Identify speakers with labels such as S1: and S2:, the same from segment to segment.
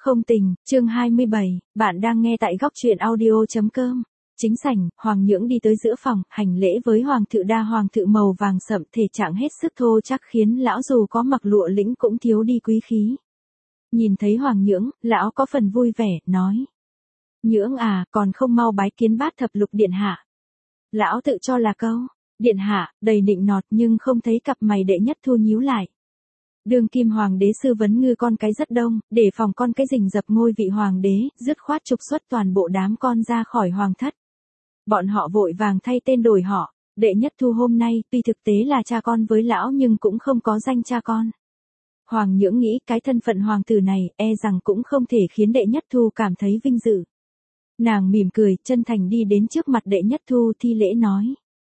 S1: Không tình, chương 27, bạn đang nghe tại góc truyện audio.com. Chính sảnh, Hoàng Nhưỡng đi tới giữa phòng, hành lễ với Hoàng thự đa Hoàng thự màu vàng sậm thể trạng hết sức thô chắc khiến lão dù có mặc lụa lĩnh cũng thiếu đi quý khí. Nhìn thấy Hoàng Nhưỡng, lão có phần vui vẻ, nói. Nhưỡng à, còn không mau bái kiến bát thập lục điện hạ. Lão tự cho là câu, điện hạ, đầy nịnh nọt nhưng không thấy cặp mày Đệ Nhất Thu nhíu lại. Đương kim hoàng đế sư vấn ngư con cái rất đông, để phòng con cái rình rập ngôi vị hoàng đế, dứt khoát trục xuất toàn bộ đám con ra khỏi hoàng thất. Bọn họ vội vàng thay tên đổi họ, Đệ Nhất Thu hôm nay tuy thực tế là cha con với lão nhưng cũng không có danh cha con. Hoàng Nhưỡng nghĩ cái thân phận hoàng tử này e rằng cũng không thể khiến Đệ Nhất Thu cảm thấy vinh dự. Nàng mỉm cười, chân thành đi đến trước mặt Đệ Nhất Thu thi lễ nói.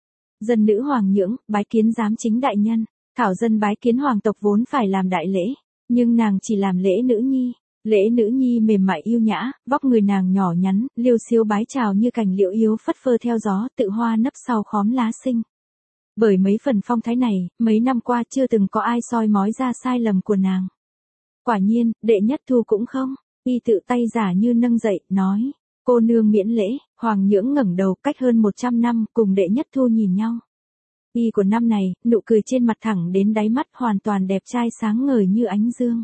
S1: Dân nữ Hoàng Nhưỡng, bái kiến giám chính đại nhân. Thảo dân bái kiến hoàng tộc vốn phải làm đại lễ, nhưng nàng chỉ làm lễ nữ nhi. Lễ nữ nhi mềm mại yêu nhã, vóc người nàng nhỏ nhắn, liêu xiêu bái chào như cành liễu yếu phất phơ theo gió, tự hoa nấp sau khóm lá xinh. Bởi mấy phần phong thái này, mấy năm qua chưa từng có ai soi mói ra sai lầm của nàng. Quả nhiên, Đệ Nhất Thu cũng không, y tự tay giả như nâng dậy, nói, cô nương miễn lễ. Hoàng Nhưỡng ngẩng đầu, cách hơn 100 năm, cùng Đệ Nhất Thu nhìn nhau. Y của năm này, nụ cười trên mặt thẳng đến đáy mắt hoàn toàn đẹp trai sáng ngời như ánh dương.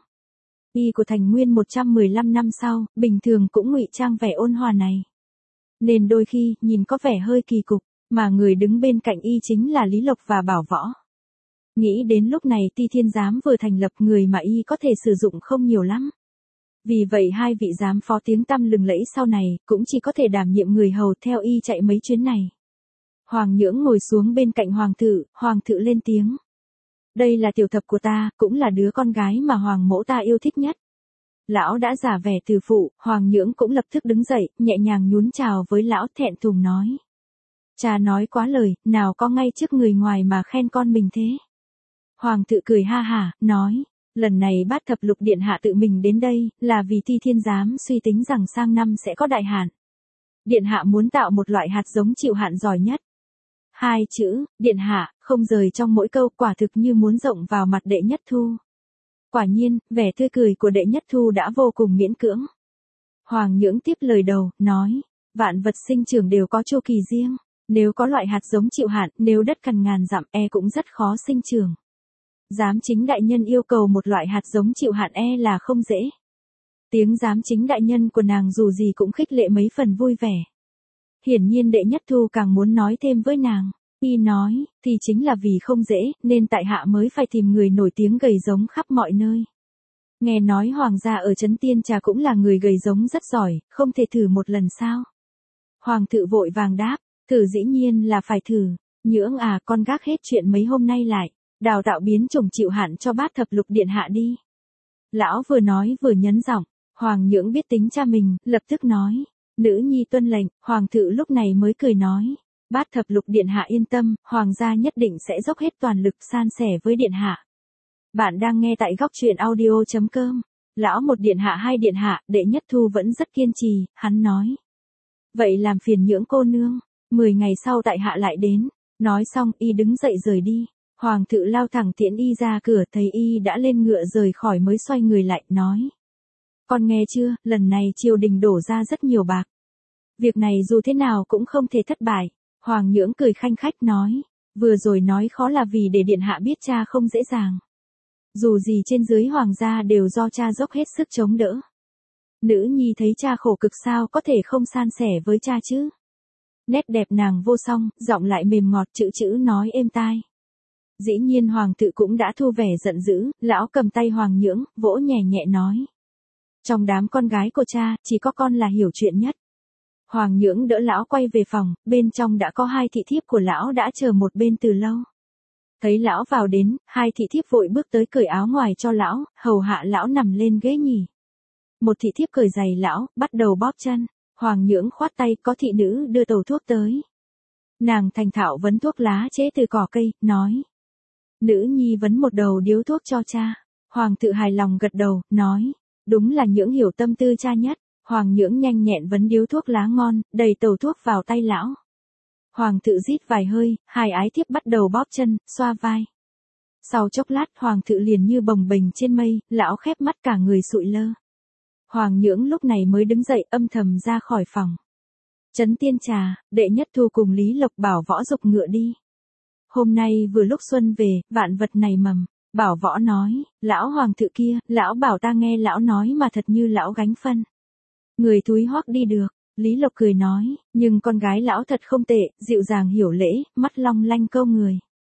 S1: Y của Thành Nguyên 115 năm sau, bình thường cũng ngụy trang vẻ ôn hòa này. Nên đôi khi, nhìn có vẻ hơi kỳ cục, mà người đứng bên cạnh Y chính là Lý Lộc và Bảo Võ. Nghĩ đến lúc này Ti Thiên Giám vừa thành lập, người mà Y có thể sử dụng không nhiều lắm. Vì vậy hai vị giám phó tiếng tăm lừng lẫy sau này, cũng chỉ có thể đảm nhiệm người hầu theo Y chạy mấy chuyến này. Hoàng Nhưỡng ngồi xuống bên cạnh hoàng thự lên tiếng. Đây là tiểu thập của ta, cũng là đứa con gái mà hoàng mẫu ta yêu thích nhất. Lão đã giả vẻ từ phụ, Hoàng Nhưỡng cũng lập tức đứng dậy, nhẹ nhàng nhún chào với lão, thẹn thùng nói. Cha nói quá lời, nào có ngay trước người ngoài mà khen con mình thế. Hoàng thự cười ha hả, nói, lần này bát thập lục điện hạ tự mình đến đây, là vì Ti Thiên Giám suy tính rằng sang năm sẽ có đại hạn. Điện hạ muốn tạo một loại hạt giống chịu hạn giỏi nhất. Hai chữ, điện hạ, không rời trong mỗi câu, quả thực như muốn rộng vào mặt Đệ Nhất Thu. Quả nhiên, vẻ tươi cười của Đệ Nhất Thu đã vô cùng miễn cưỡng. Hoàng Nhưỡng tiếp lời đầu, nói, vạn vật sinh trưởng đều có chu kỳ riêng, nếu có loại hạt giống chịu hạn, nếu đất cằn ngàn dặm cũng rất khó sinh trưởng. Giám chính đại nhân yêu cầu một loại hạt giống chịu hạn là không dễ. Tiếng giám chính đại nhân của nàng dù gì cũng khích lệ mấy phần vui vẻ. Hiển nhiên Đệ Nhất Thu càng muốn nói thêm với nàng. Y nói, thì chính là vì không dễ, nên tại hạ mới phải tìm người nổi tiếng gầy giống khắp mọi nơi. Nghe nói hoàng gia ở Trấn Tiên Trà cũng là người gầy giống rất giỏi, không thể thử một lần sao? Hoàng thự vội vàng đáp, thử dĩ nhiên là phải thử. Nhưỡng à, con gác hết chuyện mấy hôm nay lại, đào tạo biến chủng chịu hạn cho bát thập lục điện hạ đi. Lão vừa nói vừa nhấn giọng, Hoàng Nhưỡng biết tính cha mình, lập tức nói. Nữ nhi tuân lệnh, hoàng thự lúc này mới cười nói. Bát thập lục điện hạ yên tâm, hoàng gia nhất định sẽ dốc hết toàn lực san sẻ với điện hạ. Bạn đang nghe tại góc truyện audio.com. Lão một điện hạ hai điện hạ, Đệ Nhất Thu vẫn rất kiên trì, hắn nói. Vậy làm phiền Nhưỡng cô nương, 10 ngày sau tại hạ lại đến. Nói xong Y đứng dậy rời đi. Hoàng thự lao thẳng tiễn Y ra cửa, thấy Y đã lên ngựa rời khỏi mới xoay người lại, nói. Con nghe chưa, lần này triều đình đổ ra rất nhiều bạc. Việc này dù thế nào cũng không thể thất bại. Hoàng Nhưỡng cười khanh khách nói. Vừa rồi nói khó là vì để điện hạ biết cha không dễ dàng. Dù gì trên dưới hoàng gia đều do cha dốc hết sức chống đỡ. Nữ nhi thấy cha khổ cực sao có thể không san sẻ với cha chứ. Nét đẹp nàng vô song, giọng lại mềm ngọt, chữ nói êm tai. Dĩ nhiên hoàng thự cũng đã thu vẻ giận dữ, lão cầm tay Hoàng Nhưỡng, vỗ nhẹ nhẹ nói. Trong đám con gái của cha, chỉ có con là hiểu chuyện nhất. Hoàng Nhưỡng đỡ lão quay về phòng, bên trong đã có hai thị thiếp của lão đã chờ một bên từ lâu. Thấy lão vào đến, hai thị thiếp vội bước tới cởi áo ngoài cho lão, hầu hạ lão nằm lên ghế nhỉ. Một thị thiếp cởi giày lão, bắt đầu bóp chân. Hoàng Nhưỡng khoát tay, có thị nữ đưa tàu thuốc tới. Nàng thành thạo vấn thuốc lá chế từ cỏ cây, nói. Nữ nhi vấn một đầu điếu thuốc cho cha. Hoàng thự hài lòng gật đầu, nói. Đúng là Nhưỡng hiểu tâm tư cha nhất. Hoàng Nhưỡng nhanh nhẹn vấn điếu thuốc lá ngon, đầy tàu thuốc vào tay lão. Hoàng thự rít vài hơi, hai ái thiếp bắt đầu bóp chân, xoa vai. Sau chốc lát hoàng thự liền như bồng bềnh trên mây, lão khép mắt cả người sụi lơ. Hoàng Nhưỡng lúc này mới đứng dậy âm thầm ra khỏi phòng. Trấn Tiên Trà, Đệ Nhất Thu cùng Lý Lộc bảo Võ giục ngựa đi. Hôm nay vừa lúc xuân về, vạn vật này mầm. Bảo Võ nói, lão hoàng thự kia, lão bảo ta nghe lão nói mà thật như lão gánh phân. Người thúi hoắc đi được. Lý Lộc cười nói, nhưng con gái lão thật không tệ, dịu dàng hiểu lễ, mắt long lanh câu người.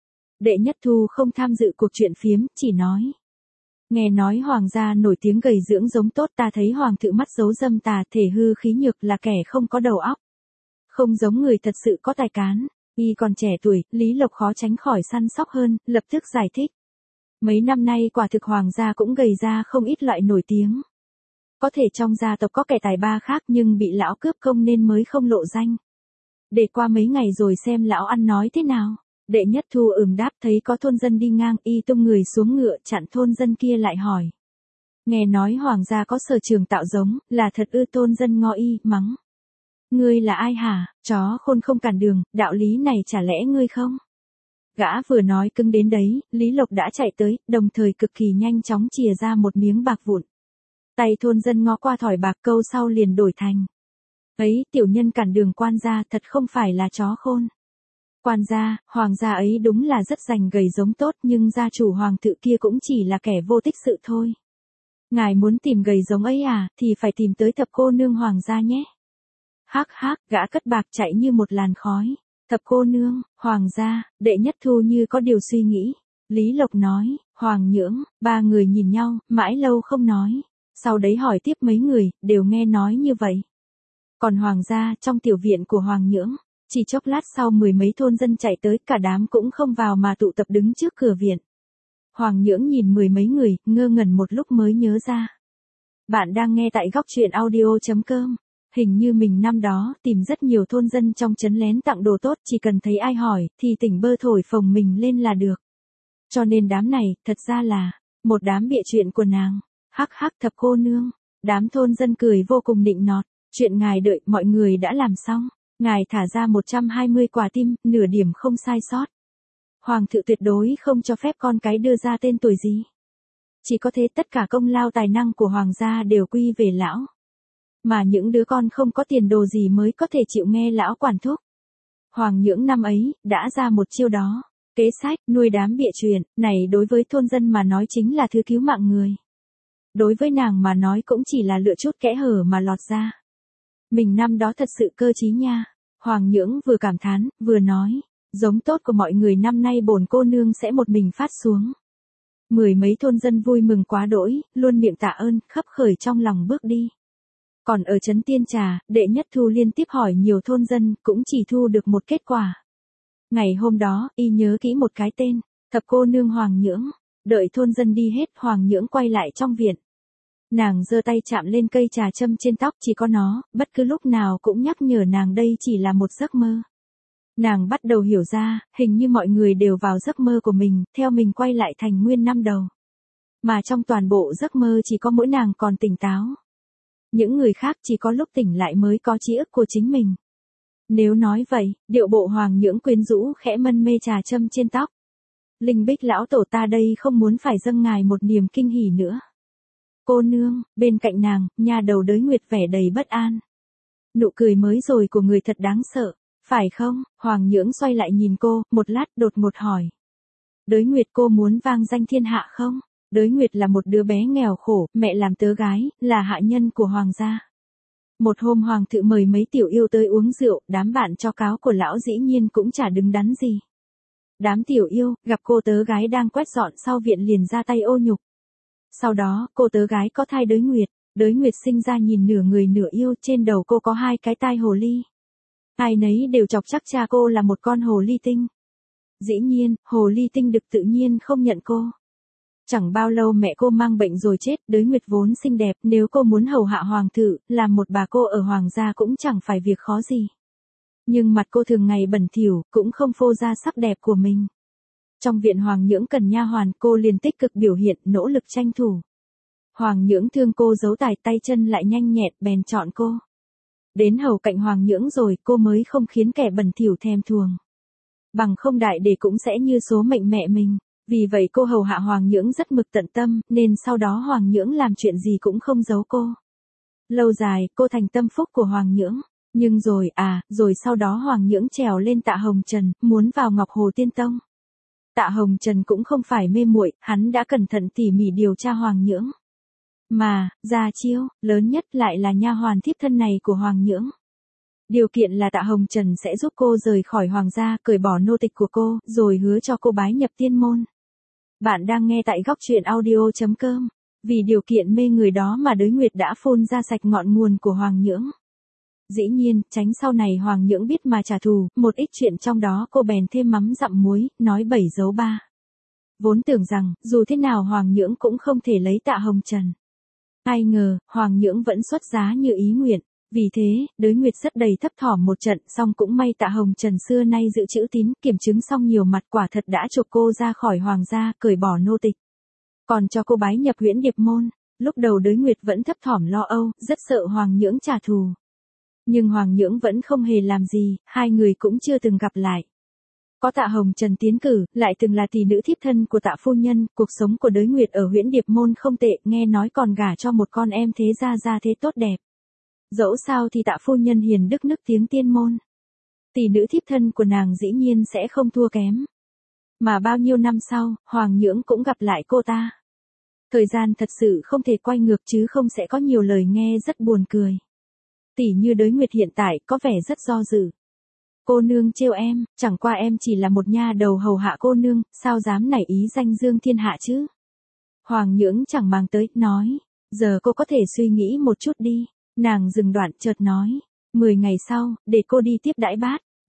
S1: Đệ Nhất Thu không tham dự cuộc chuyện phiếm, chỉ nói. Nghe nói hoàng gia nổi tiếng gầy dưỡng giống tốt, ta thấy hoàng thự mắt giấu dâm tà, thể hư khí nhược, là kẻ không có đầu óc. Không giống người thật sự có tài cán. Y còn trẻ tuổi, Lý Lộc khó tránh khỏi săn sóc hơn, lập tức giải thích. Mấy năm nay quả thực hoàng gia cũng gầy ra không ít loại nổi tiếng. Có thể trong gia tộc có kẻ tài ba khác nhưng bị lão cướp công nên mới không lộ danh. Để qua mấy ngày rồi xem lão ăn nói thế nào. Đệ Nhất Thu đáp, thấy có thôn dân đi ngang, y tung người xuống ngựa chặn thôn dân kia lại hỏi. Nghe nói hoàng gia có sở trường tạo giống, là thật ư? Thôn dân ngó y, mắng. Ngươi là ai hả, chó khôn không cản đường, đạo lý này chả lẽ ngươi không? Gã vừa nói cứng đến đấy, Lý Lộc đã chạy tới, đồng thời cực kỳ nhanh chóng chìa ra một miếng bạc vụn. Tay thôn dân ngó qua thỏi bạc, câu sau liền đổi thành. Ấy, tiểu nhân cản đường quan gia, thật không phải là chó khôn. Quan gia, hoàng gia ấy đúng là rất rành gầy giống tốt, nhưng gia chủ hoàng thự kia cũng chỉ là kẻ vô tích sự thôi. Ngài muốn tìm gầy giống ấy à, thì phải tìm tới Thập cô nương hoàng gia nhé. Hắc hắc, gã cất bạc chạy như một làn khói. Thập cô nương, hoàng gia, Đệ Nhất Thu như có điều suy nghĩ. Lý Lộc nói, Hoàng Nhưỡng, ba người nhìn nhau, mãi lâu không nói. Sau đấy hỏi tiếp mấy người, đều nghe nói như vậy. Còn hoàng gia, trong tiểu viện của Hoàng Nhưỡng, chỉ chốc lát sau mười mấy thôn dân chạy tới, cả đám cũng không vào mà tụ tập đứng trước cửa viện. Hoàng Nhưỡng nhìn mười mấy người, ngơ ngẩn một lúc mới nhớ ra. Bạn đang nghe tại góc truyện audio.com. Hình như mình năm đó tìm rất nhiều thôn dân trong trấn lén tặng đồ tốt, chỉ cần thấy ai hỏi thì tỉnh bơ thổi phồng mình lên là được. Cho nên đám này thật ra là một đám bịa chuyện của nàng. Hắc hắc, Thập cô nương. Đám thôn dân cười vô cùng nịnh nọt. Chuyện ngài đợi mọi người đã làm xong. Ngài thả ra 120 quả tim, nửa điểm không sai sót. Hoàng thự tuyệt đối không cho phép con cái đưa ra tên tuổi gì. Chỉ có thế tất cả công lao tài năng của hoàng gia đều quy về lão. Mà những đứa con không có tiền đồ gì mới có thể chịu nghe lão quản thúc. Hoàng Nhưỡng năm ấy, đã ra một chiêu đó. Kế sách, nuôi đám bịa chuyện, này đối với thôn dân mà nói chính là thứ cứu mạng người. Đối với nàng mà nói cũng chỉ là lựa chút kẽ hở mà lọt ra. Mình năm đó thật sự cơ trí nha. Hoàng Nhưỡng vừa cảm thán, vừa nói, giống tốt của mọi người năm nay bổn cô nương sẽ một mình phát xuống. Mười mấy thôn dân vui mừng quá đỗi, luôn miệng tạ ơn, khấp khởi trong lòng bước đi. Còn ở Trấn Tiên Trà, Đệ Nhất Thu liên tiếp hỏi nhiều thôn dân, cũng chỉ thu được một kết quả. Ngày hôm đó, y nhớ kỹ một cái tên, Thập cô nương Hoàng Nhưỡng. Đợi thôn dân đi hết, Hoàng Nhưỡng quay lại trong viện. Nàng giơ tay chạm lên cây trà châm trên tóc, chỉ có nó, bất cứ lúc nào cũng nhắc nhở nàng đây chỉ là một giấc mơ. Nàng bắt đầu hiểu ra, hình như mọi người đều vào giấc mơ của mình, theo mình quay lại thành nguyên năm đầu. Mà trong toàn bộ giấc mơ chỉ có mỗi nàng còn tỉnh táo. Những người khác chỉ có lúc tỉnh lại mới có ký ức của chính mình. Nếu nói vậy, điệu bộ Hoàng Nhưỡng quyến rũ khẽ mân mê trà châm trên tóc. Linh Bích lão tổ ta đây không muốn phải dâng ngài một niềm kinh hỉ nữa. Cô nương, bên cạnh nàng, nha đầu Đới Nguyệt vẻ đầy bất an. Nụ cười mới rồi của người thật đáng sợ, phải không? Hoàng Nhưỡng xoay lại nhìn cô, một lát đột ngột hỏi. Đới Nguyệt, cô muốn vang danh thiên hạ không? Đới Nguyệt là một đứa bé nghèo khổ, mẹ làm tớ gái, là hạ nhân của hoàng gia. Một hôm hoàng thự mời mấy tiểu yêu tới uống rượu, đám bạn cho cáo của lão dĩ nhiên cũng chả đứng đắn gì. Đám tiểu yêu, gặp cô tớ gái đang quét dọn sau viện liền ra tay ô nhục. Sau đó, cô tớ gái có thai Đới Nguyệt sinh ra nhìn nửa người nửa yêu, trên đầu cô có hai cái tai hồ ly. Ai nấy đều chọc chắc cha cô là một con hồ ly tinh. Dĩ nhiên, hồ ly tinh đực tự nhiên không nhận cô. Chẳng bao lâu mẹ cô mang bệnh rồi chết, Đới Nguyệt vốn xinh đẹp, nếu cô muốn hầu hạ hoàng thự, làm một bà cô ở hoàng gia cũng chẳng phải việc khó gì. Nhưng mặt cô thường ngày bẩn thỉu, cũng không phô ra sắc đẹp của mình. Trong viện Hoàng Nhưỡng cần nha hoàn, cô liền tích cực biểu hiện, nỗ lực tranh thủ. Hoàng Nhưỡng thương cô giấu tài, tay chân lại nhanh nhẹn, bèn chọn cô. Đến hầu cạnh Hoàng Nhưỡng rồi, cô mới không khiến kẻ bẩn thỉu thèm thuồng. Bằng không đại để cũng sẽ như số mệnh mẹ mình. Vì vậy cô hầu hạ Hoàng Nhưỡng rất mực tận tâm, nên sau đó Hoàng Nhưỡng làm chuyện gì cũng không giấu cô. Lâu dài, cô thành tâm phúc của Hoàng Nhưỡng. Nhưng rồi sau đó Hoàng Nhưỡng trèo lên Tạ Hồng Trần, muốn vào Ngọc Hồ Tiên Tông. Tạ Hồng Trần cũng không phải mê muội, hắn đã cẩn thận tỉ mỉ điều tra Hoàng Nhưỡng. Mà, ra chiêu, lớn nhất lại là nha hoàn thiếp thân này của Hoàng Nhưỡng. Điều kiện là Tạ Hồng Trần sẽ giúp cô rời khỏi hoàng gia, cởi bỏ nô tịch của cô, rồi hứa cho cô bái nhập tiên môn. Bạn đang nghe tại góc truyện audio.com. Vì điều kiện mê người đó mà Đới Nguyệt đã phun ra sạch ngọn nguồn của Hoàng Nhưỡng. Dĩ nhiên, tránh sau này Hoàng Nhưỡng biết mà trả thù, một ít chuyện trong đó cô bèn thêm mắm dặm muối, nói 7 dấu 3. Vốn tưởng rằng, dù thế nào Hoàng Nhưỡng cũng không thể lấy Tạ Hồng Trần. Ai ngờ, Hoàng Nhưỡng vẫn xuất giá như ý nguyện. Vì thế, Đới Nguyệt rất đầy thấp thỏm một trận, xong cũng may Tạ Hồng Trần xưa nay giữ chữ tín, kiểm chứng xong nhiều mặt, quả thật đã chuộc cô ra khỏi hoàng gia, cởi bỏ nô tịch. Còn cho cô bái nhập Huyễn Điệp môn. Lúc đầu Đới Nguyệt vẫn thấp thỏm lo âu, rất sợ Hoàng Nhưỡng trả thù. Nhưng Hoàng Nhưỡng vẫn không hề làm gì, hai người cũng chưa từng gặp lại. Có Tạ Hồng Trần tiến cử, lại từng là tỷ nữ thiếp thân của Tạ phu nhân, cuộc sống của Đới Nguyệt ở Huyễn Điệp môn không tệ, nghe nói còn gả cho một con em thế gia thế tốt đẹp. Dẫu sao thì Tạ phu nhân hiền đức nức tiếng tiên môn. Tỷ nữ thiếp thân của nàng dĩ nhiên sẽ không thua kém. Mà bao nhiêu năm sau, Hoàng Nhưỡng cũng gặp lại cô ta. Thời gian thật sự không thể quay ngược chứ không sẽ có nhiều lời nghe rất buồn cười. Tỷ như Đới Nguyệt hiện tại có vẻ rất do dự. Cô nương trêu em, chẳng qua em chỉ là một nha đầu hầu hạ cô nương, sao dám nảy ý danh dương thiên hạ chứ? Hoàng Nhưỡng chẳng mang tới, nói, giờ cô có thể suy nghĩ một chút đi. Nàng dừng đoạn chợt nói, 10 ngày sau, để cô đi tiếp đãi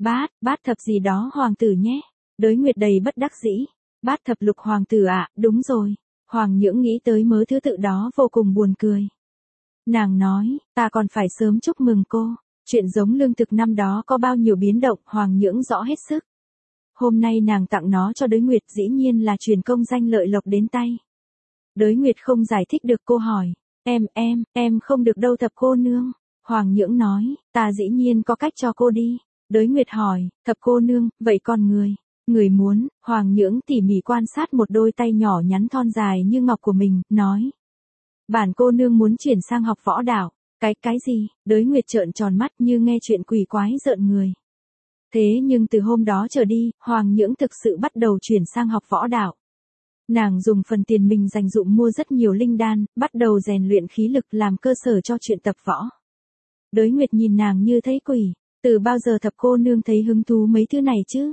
S1: bát thập gì đó hoàng tử nhé. Đới Nguyệt đầy bất đắc dĩ, bát thập lục hoàng tử ạ, đúng rồi. Hoàng Nhưỡng nghĩ tới mớ thứ tự đó vô cùng buồn cười. Nàng nói, ta còn phải sớm chúc mừng cô. Chuyện giống lương thực năm đó có bao nhiêu biến động, Hoàng Nhưỡng rõ hết sức. Hôm nay nàng tặng nó cho Đới Nguyệt dĩ nhiên là truyền công danh lợi lộc đến tay. Đới Nguyệt không giải thích được, cô hỏi, em không được đâu thập cô nương. Hoàng Nhưỡng nói, ta dĩ nhiên có cách cho cô đi. Đới Nguyệt hỏi, thập cô nương, vậy còn người muốn? Hoàng Nhưỡng tỉ mỉ quan sát một đôi tay nhỏ nhắn thon dài như ngọc của mình, nói, bản cô nương muốn chuyển sang học võ đạo. Cái gì? Đới Nguyệt trợn tròn mắt như nghe chuyện quỷ quái rợn người. Thế nhưng từ hôm đó trở đi, Hoàng Nhưỡng thực sự bắt đầu chuyển sang học võ đạo. Nàng dùng phần tiền mình dành dụm mua rất nhiều linh đan, bắt đầu rèn luyện khí lực làm cơ sở cho chuyện tập võ. Đới Nguyệt nhìn nàng như thấy quỷ, từ bao giờ thập cô nương thấy hứng thú mấy thứ này chứ?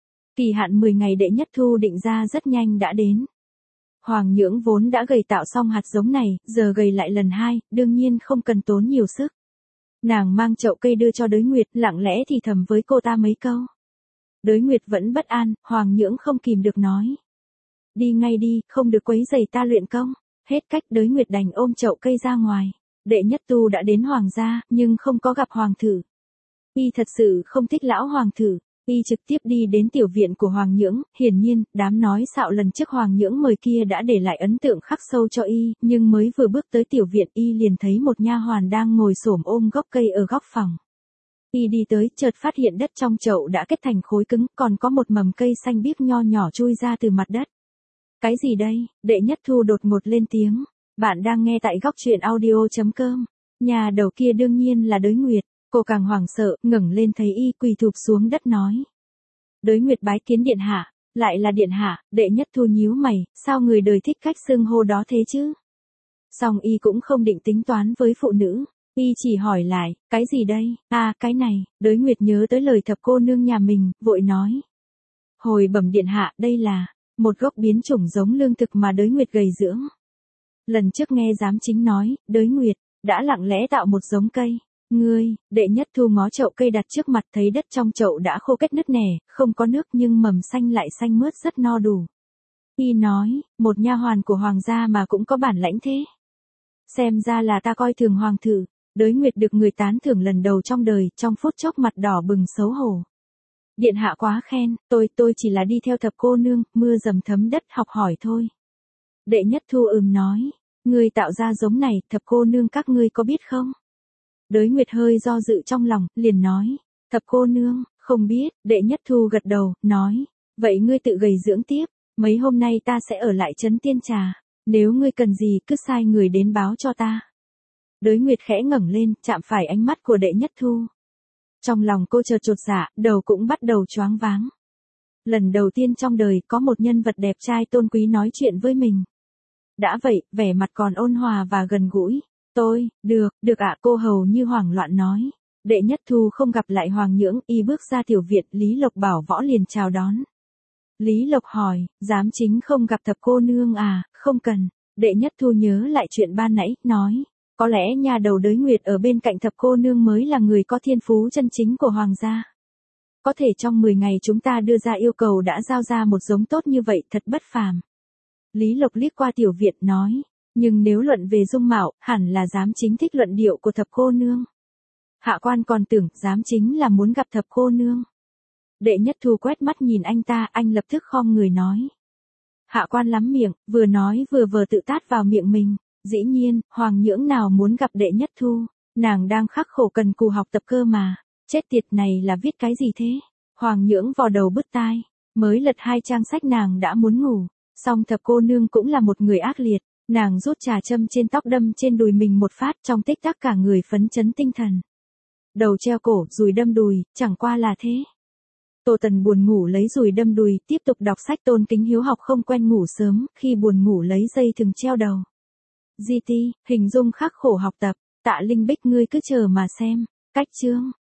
S1: Kỳ hạn 10 ngày đệ nhất thu định ra rất nhanh đã đến. Hoàng Nhưỡng vốn đã gầy tạo xong hạt giống này, giờ gầy lại lần 2, đương nhiên không cần tốn nhiều sức. Nàng mang chậu cây đưa cho Đới Nguyệt, lặng lẽ thì thầm với cô ta mấy câu. Đới Nguyệt vẫn bất an, Hoàng Nhưỡng không kìm được nói. Đi ngay đi, không được quấy rầy ta luyện công. Hết cách, Đới Nguyệt đành ôm chậu cây ra ngoài. Đệ nhất tu đã đến hoàng gia, nhưng không có gặp hoàng thử. Y thật sự không thích lão hoàng thử. Y trực tiếp đi đến tiểu viện của Hoàng Nhưỡng, hiển nhiên, đám nói xạo lần trước Hoàng Nhưỡng mời kia đã để lại ấn tượng khắc sâu cho Y, nhưng mới vừa bước tới tiểu viện Y liền thấy một nha hoàn đang ngồi xổm ôm gốc cây ở góc phòng. Y đi tới, chợt phát hiện đất trong chậu đã kết thành khối cứng, còn có một mầm cây xanh biếc nho nhỏ chui ra từ mặt đất. Cái gì đây? Đệ nhất thu đột ngột lên tiếng. Bạn đang nghe tại góc truyện audio.com. Nhà đầu kia đương nhiên là Đới Nguyệt. Cô càng hoảng sợ, ngẩng lên thấy Y quỳ thụp xuống đất nói. Đới Nguyệt bái kiến điện hạ, lại là điện hạ. Đệ nhất thu nhíu mày, sao người đời thích cách xưng hô đó thế chứ? Song Y cũng không định tính toán với phụ nữ. Y chỉ hỏi lại, cái gì đây? À, cái này. Đới Nguyệt nhớ tới lời thập cô nương nhà mình, vội nói. Hồi bẩm điện hạ, đây là một gốc biến chủng giống lương thực mà Đới Nguyệt gầy dưỡng. Lần trước nghe giám chính nói, Đới Nguyệt đã lặng lẽ tạo một giống cây. Đệ nhất thu ngó chậu cây đặt trước mặt, thấy đất trong chậu đã khô kết nứt nẻ, không có nước nhưng mầm xanh lại xanh mướt rất no đủ. Y nói, một nha hoàn của hoàng gia mà cũng có bản lãnh thế. Xem ra là ta coi thường hoàng thử. Đới Nguyệt được người tán thưởng lần đầu trong đời, trong phút chốc mặt đỏ bừng xấu hổ. Điện hạ quá khen, tôi chỉ là đi theo thập cô nương, mưa dầm thấm đất học hỏi thôi. Đệ nhất thu nói, ngươi tạo ra giống này, thập cô nương các ngươi có biết không? Đới Nguyệt hơi do dự trong lòng, liền nói, thập cô nương, không biết. Đệ nhất thu gật đầu, nói, vậy ngươi tự gầy dưỡng tiếp, mấy hôm nay ta sẽ ở lại trấn Tiên Trà, nếu ngươi cần gì cứ sai người đến báo cho ta. Đới Nguyệt khẽ ngẩng lên, chạm phải ánh mắt của Đệ Nhất Thu. Trong lòng cô chợt chột dạ, đầu cũng bắt đầu choáng váng. Lần đầu tiên trong đời có một nhân vật đẹp trai tôn quý nói chuyện với mình. Đã vậy, vẻ mặt còn ôn hòa và gần gũi. Được ạ, cô hầu như hoảng loạn nói. Đệ Nhất Thu không gặp lại Hoàng Nhưỡng, y bước ra tiểu viện, Lý Lộc Bảo Võ liền chào đón. Lý Lộc hỏi, giám chính không gặp Thập cô nương à? Không cần. Đệ Nhất Thu nhớ lại chuyện ban nãy, nói, có lẽ nhà đầu Đới Nguyệt ở bên cạnh Thập cô nương mới là người có thiên phú chân chính của hoàng gia. Có thể trong 10 ngày chúng ta đưa ra yêu cầu đã giao ra một giống tốt như vậy, thật bất phàm. Lý Lộc liếc qua tiểu viện nói, nhưng nếu luận về dung mạo, hẳn là giám chính thích luận điệu của Thập cô nương. Hạ quan còn tưởng giám chính là muốn gặp Thập cô nương. Đệ Nhất Thu quét mắt nhìn anh ta, anh lập tức khom người nói. Hạ quan lắm miệng, vừa nói vừa tự tát vào miệng mình. Dĩ nhiên, Hoàng Nhưỡng nào muốn gặp Đệ Nhất Thu, nàng đang khắc khổ cần cù học tập cơ mà. Chết tiệt này là viết cái gì thế? Hoàng Nhưỡng vò đầu bứt tai, mới lật 2 trang sách nàng đã muốn ngủ. Song Thập cô nương cũng là một người ác liệt, nàng rút trà châm trên tóc đâm trên đùi mình một phát, trong tích tắc cả người phấn chấn tinh thần. Đầu treo cổ, dùi đâm đùi, chẳng qua là thế. Tô Tần buồn ngủ lấy dùi đâm đùi, tiếp tục đọc sách. Tôn Kính Hiếu học không quen ngủ sớm, khi buồn ngủ lấy dây thừng treo đầu. GT, hình dung khắc khổ học tập, Tạ Linh Bích ngươi cứ chờ mà xem. Cách chương